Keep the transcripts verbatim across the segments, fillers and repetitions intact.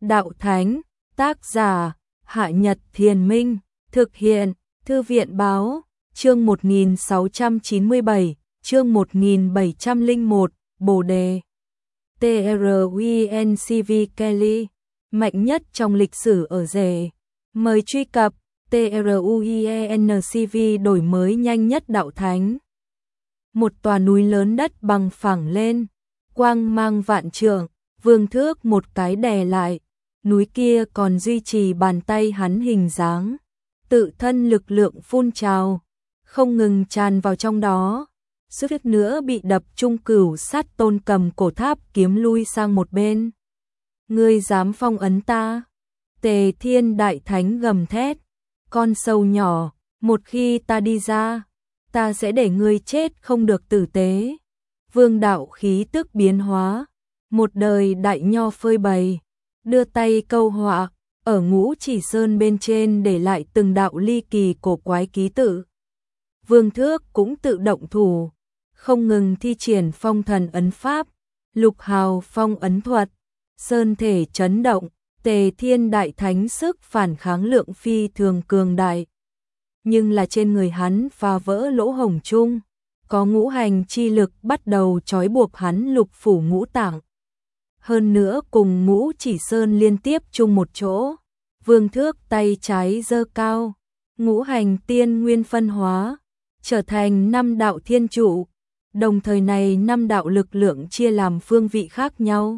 Đạo Thánh, tác giả, Hạ Nhật Thiền Minh, thực hiện, Thư viện Báo, chương một nghìn sáu trăm chín mươi bảy, chương một nghìn bảy trăm lẻ một, Bồ Đề. TRUINCV Kelly, mạnh nhất trong lịch sử ở rể. Mời truy cập TRUIENCV đổi mới nhanh nhất Đạo Thánh. Một tòa núi lớn đất bằng phẳng lên, quang mang vạn trượng, Vương Thước một cái đè lại, núi kia còn duy trì bàn tay hắn hình dáng, tự thân lực lượng phun trào, không ngừng tràn vào trong đó, suýt nữa bị đập trung Cửu Sát Tôn cầm cổ tháp kiếm lui sang một bên. Ngươi dám phong ấn ta? Tề Thiên Đại Thánh gầm thét, con sâu nhỏ, một khi ta đi ra, ta sẽ để ngươi chết không được tử tế. Vương đạo khí tức biến hóa, một đời đại nho phơi bày, đưa tay câu họa, ở Ngũ Chỉ Sơn bên trên để lại từng đạo ly kỳ cổ quái ký tự. Vương Thước cũng tự động thủ, không ngừng thi triển phong thần ấn pháp, lục hào phong ấn thuật, sơn thể chấn động, Tề Thiên Đại Thánh sức phản kháng lượng phi thường cường đại. Nhưng là trên người hắn phá vỡ lỗ hổng chung, có ngũ hành chi lực bắt đầu trói buộc hắn lục phủ ngũ tạng. Hơn nữa cùng Ngũ Chỉ Sơn liên tiếp chung một chỗ, Vương Thước tay trái giơ cao, ngũ hành tiên nguyên phân hóa, trở thành năm đạo thiên trụ, đồng thời này năm đạo lực lượng chia làm phương vị khác nhau,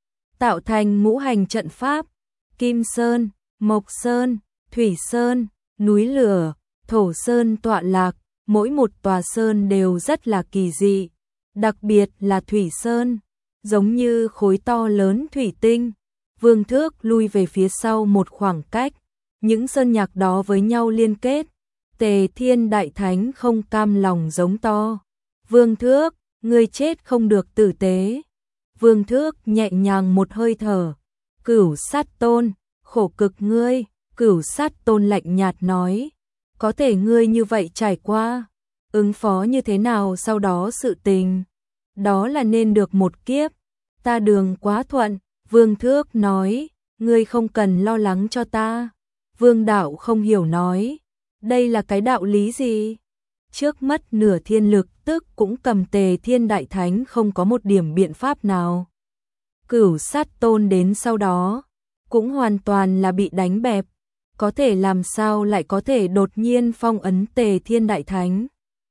tạo thành ngũ hành trận pháp, Kim Sơn, Mộc Sơn, Thủy Sơn, núi lửa, Thổ Sơn tọa lạc, mỗi một tòa sơn đều rất là kỳ dị, đặc biệt là Thủy Sơn, giống như khối to lớn thủy tinh. Vương Thước lui về phía sau một khoảng cách, những sơn nhạc đó với nhau liên kết. Tề Thiên Đại Thánh không cam lòng giống to, Vương Thước, ngươi chết không được tử tế. Vương Thước nhẹ nhàng một hơi thở, Cửu Sát Tôn, khổ cực ngươi. Cửu Sát Tôn lạnh nhạt nói, có thể ngươi như vậy trải qua, ứng phó như thế nào sau đó sự tình, đó là nên được một kiếp, ta đường quá thuận. Vương Thước nói, ngươi không cần lo lắng cho ta. Vương đạo không hiểu nói, đây là cái đạo lý gì? Trước mất nửa thiên lực tức cũng cầm Tề Thiên Đại Thánh không có một điểm biện pháp nào. Cửu Sát Tôn đến sau đó, cũng hoàn toàn là bị đánh bẹp, có thể làm sao lại có thể đột nhiên phong ấn Tề Thiên Đại Thánh.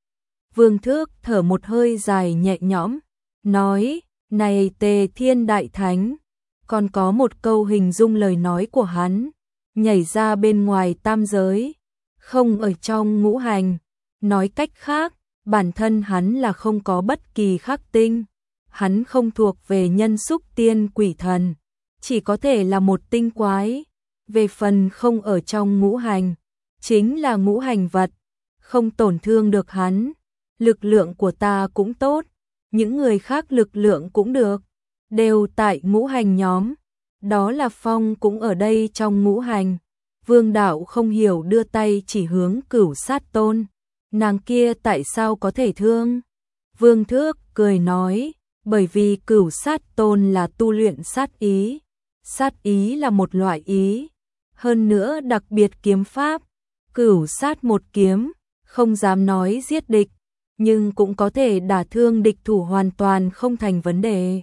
Vương Thước thở một hơi dài nhẹ nhõm, nói, này Tề Thiên Đại Thánh, còn có một câu hình dung lời nói của hắn, nhảy ra bên ngoài tam giới, không ở trong ngũ hành, nói cách khác, bản thân hắn là không có bất kỳ khắc tinh, hắn không thuộc về nhân xúc tiên quỷ thần, chỉ có thể là một tinh quái, về phần không ở trong ngũ hành, chính là ngũ hành vật, không tổn thương được hắn, lực lượng của ta cũng tốt, những người khác lực lượng cũng được, đều tại ngũ hành nhóm, đó là phong cũng ở đây trong ngũ hành. Vương đạo không hiểu đưa tay chỉ hướng Cửu Sát Tôn, nàng kia tại sao có thể thương? Vương Thước cười nói, bởi vì Cửu Sát Tôn là tu luyện sát ý, sát ý là một loại ý, hơn nữa đặc biệt kiếm pháp, Cửu Sát một kiếm, không dám nói giết địch, nhưng cũng có thể đả thương địch thủ hoàn toàn không thành vấn đề.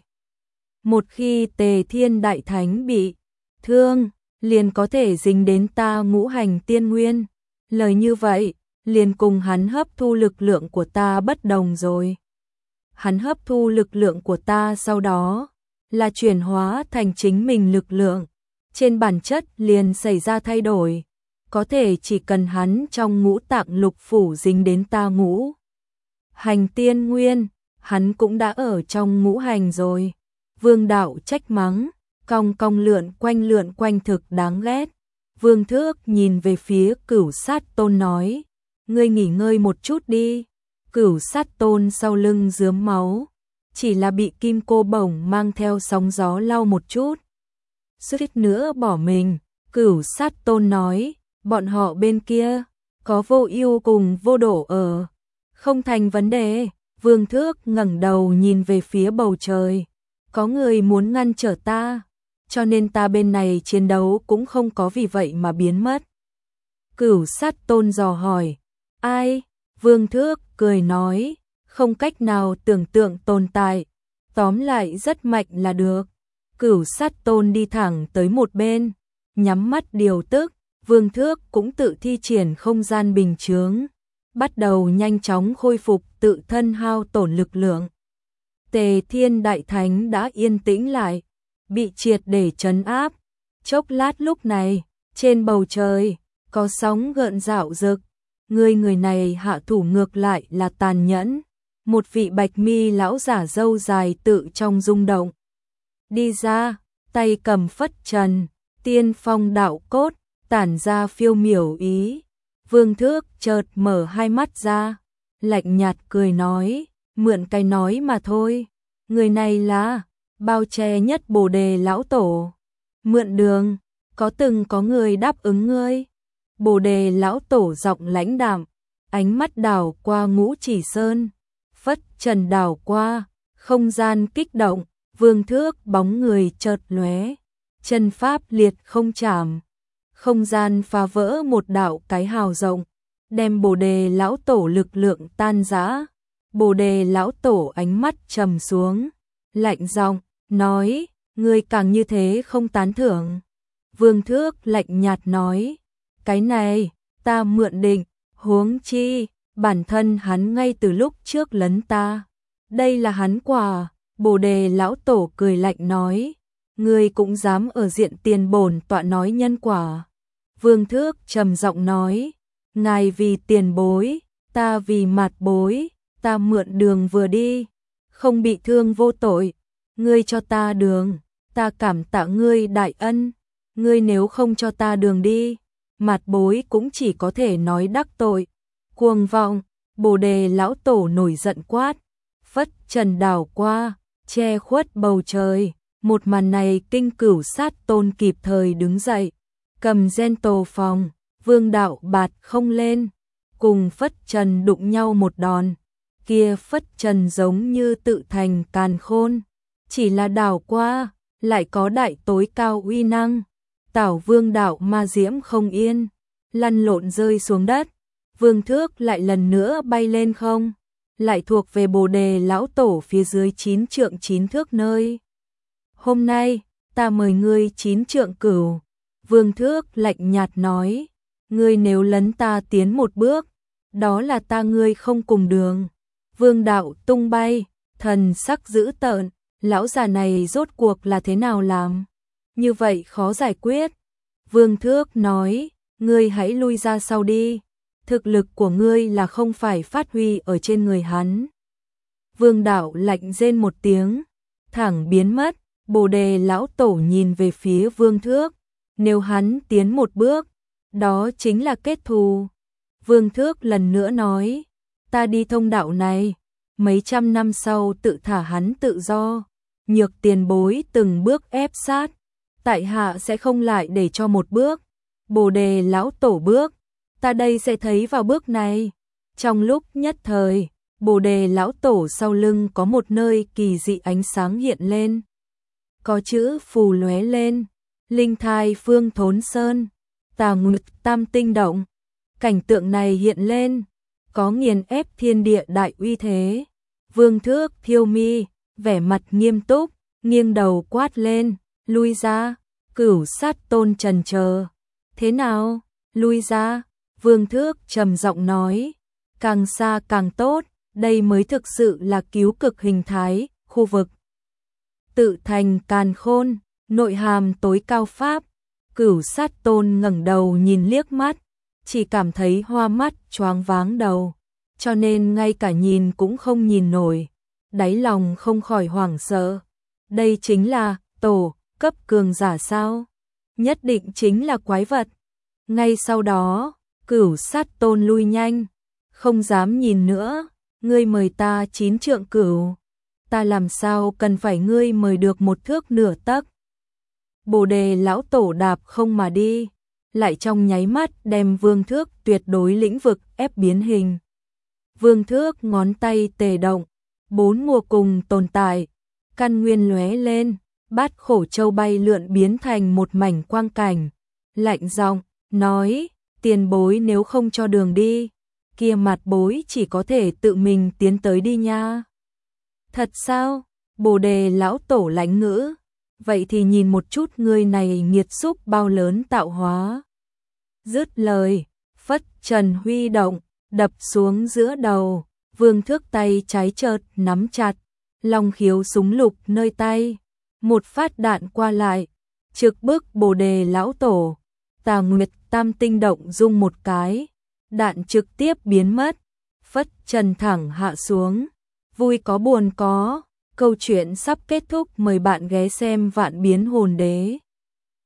Một khi Tề Thiên Đại Thánh bị thương, liền có thể dính đến ta ngũ hành tiên nguyên, lời như vậy, liền cùng hắn hấp thu lực lượng của ta bất đồng rồi. Hắn hấp thu lực lượng của ta sau đó, là chuyển hóa thành chính mình lực lượng, trên bản chất liền xảy ra thay đổi, có thể chỉ cần hắn trong ngũ tạng lục phủ dính đến ta ngũ hành tiên nguyên, hắn cũng đã ở trong ngũ hành rồi. Vương đạo trách mắng, cong cong lượn quanh lượn quanh thực đáng ghét. Vương Thước nhìn về phía Cửu Sát Tôn nói, ngươi nghỉ ngơi một chút đi. Cửu Sát Tôn sau lưng rướm máu, chỉ là bị kim cô bổng mang theo sóng gió lau một chút, suýt nữa bỏ mình. Cửu Sát Tôn nói, bọn họ bên kia có Vô Ưu cùng Vô Độ ở, không thành vấn đề. Vương Thước ngẩng đầu nhìn về phía bầu trời, có người muốn ngăn trở ta. cho nên ta bên này chiến đấu cũng không có vì vậy mà biến mất. Cửu Sát Tôn dò hỏi, ai? Vương Thước cười nói, không cách nào tưởng tượng tồn tại, tóm lại rất mạnh là được. Cửu Sát Tôn đi thẳng tới một bên, nhắm mắt điều tức, Vương Thước cũng tự thi triển không gian bình chướng, bắt đầu nhanh chóng khôi phục tự thân hao tổn lực lượng. Tề Thiên Đại Thánh đã yên tĩnh lại, bị triệt để trấn áp. Chốc lát lúc này, trên bầu trời, có sóng gợn rạo rực. Người người này hạ thủ ngược lại là tàn nhẫn. Một vị bạch mi lão giả râu dài tự trong rung động. Đi ra, tay cầm phất trần, tiên phong đạo cốt, tản ra phiêu miểu ý. Vương Thước chợt mở hai mắt ra, lạnh nhạt cười nói, mượn cái nói mà thôi. Người này là Bao Che Nhất Bồ Đề lão tổ. Mượn đường, có từng có người đáp ứng ngươi? Bồ Đề lão tổ giọng lãnh đạm, ánh mắt đảo qua Ngũ Chỉ Sơn, phất trần đảo qua, không gian kích động, Vương Thước bóng người chợt lóe, chân pháp liệt không chạm, không gian phá vỡ một đạo cái hào rộng, đem Bồ Đề lão tổ lực lượng tan rã. Bồ Đề lão tổ ánh mắt trầm xuống, lạnh giọng nói, ngươi càng như thế không tán thưởng. Vương Thước lạnh nhạt nói, cái này, ta mượn định, huống chi, bản thân hắn ngay từ lúc trước lấn ta. Đây là hắn quả. Bồ Đề lão tổ cười lạnh nói, ngươi cũng dám ở diện tiền bổn tọa nói nhân quả. Vương Thước trầm giọng nói, ngài vì tiền bối, ta vì mạt bối, ta mượn đường vừa đi, không bị thương vô tội, ngươi cho ta đường, ta cảm tạ ngươi đại ân, ngươi nếu không cho ta đường đi, mạt bối cũng chỉ có thể nói đắc tội. Cuồng vọng, Bồ Đề lão tổ nổi giận quát, phất trần đảo qua, che khuất bầu trời. Một màn này Kinh Cửu Sát Tôn kịp thời đứng dậy, cầm gen tổ phòng, Vương đạo bạt không lên, cùng phất trần đụng nhau một đòn. Kia phất trần giống như tự thành càn khôn, chỉ là đảo qua, lại có đại tối cao uy năng. Tảo Vương đạo ma diễm không yên, lăn lộn rơi xuống đất. Vương Thước lại lần nữa bay lên không, lại thuộc về Bồ Đề lão tổ phía dưới chín trượng chín thước nơi. Hôm nay, ta mời ngươi chín trượng cửu. Vương Thước lạnh nhạt nói, ngươi nếu lấn ta tiến một bước, đó là ta ngươi không cùng đường. Vương đạo tung bay, thần sắc dữ tợn, lão già này rốt cuộc là thế nào làm? Như vậy khó giải quyết. Vương Thước nói, ngươi hãy lui ra sau đi. Thực lực của ngươi là không phải phát huy ở trên người hắn. Vương đạo lạnh rên một tiếng, thẳng biến mất. Bồ Đề lão tổ nhìn về phía Vương Thước, nếu hắn tiến một bước, đó chính là kết thù. Vương Thước lần nữa nói, ta đi thông đạo này, mấy trăm năm sau tự thả hắn tự do. Nhược tiền bối từng bước ép sát, tại hạ sẽ không lại để cho một bước. Bồ Đề lão tổ bước, ta đây sẽ thấy vào bước này. Trong lúc nhất thời, Bồ Đề lão tổ sau lưng có một nơi kỳ dị ánh sáng hiện lên. Có chữ phù lóe lên, linh thai phương thốn sơn, tà nguyệt tam tinh động. Cảnh tượng này hiện lên, có nghiền ép thiên địa đại uy thế. Vương Thước thiêu mi, vẻ mặt nghiêm túc, nghiêng đầu quát lên, lui ra. Cửu Sát Tôn trần chờ, thế nào, lui ra? Vương Thước trầm giọng nói, càng xa càng tốt, đây mới thực sự là cứu cực hình thái, khu vực. Tự thành càn khôn, nội hàm tối cao pháp. Cửu Sát Tôn ngẩng đầu nhìn liếc mắt, chỉ cảm thấy hoa mắt choáng váng đầu, cho nên ngay cả nhìn cũng không nhìn nổi, đáy lòng không khỏi hoảng sợ. Đây chính là tổ cấp cường giả sao? Nhất định chính là quái vật. Ngay sau đó, Cửu Sát Tôn lui nhanh, không dám nhìn nữa, ngươi mời ta chín trượng cửu, ta làm sao cần phải ngươi mời được một thước nửa tấc. Bồ Đề lão tổ đạp không mà đi, lại trong nháy mắt đem Vương Thước tuyệt đối lĩnh vực ép biến hình. Vương Thước ngón tay tề động, bốn mùa cùng tồn tại, căn nguyên lóe lên, Bát khổ châu bay lượn biến thành một mảnh quang cảnh, lạnh giọng nói, tiền bối nếu không cho đường đi, kia mặt bối chỉ có thể tự mình tiến tới đi nha. Thật sao? Bồ đề lão tổ lãnh ngữ, vậy thì nhìn một chút người này nghiệt xúc bao lớn tạo hóa. Dứt lời, phất trần huy động, đập xuống giữa đầu, vương thước tay trái chợt nắm chặt, long khiếu súng lục nơi tay, một phát đạn qua lại, trực bức bồ đề lão tổ, tà nguyệt tam tinh động dung một cái, đạn trực tiếp biến mất, phất trần thẳng hạ xuống, vui có buồn có, câu chuyện sắp kết thúc, mời bạn ghé xem Vạn Biến Hồn Đế.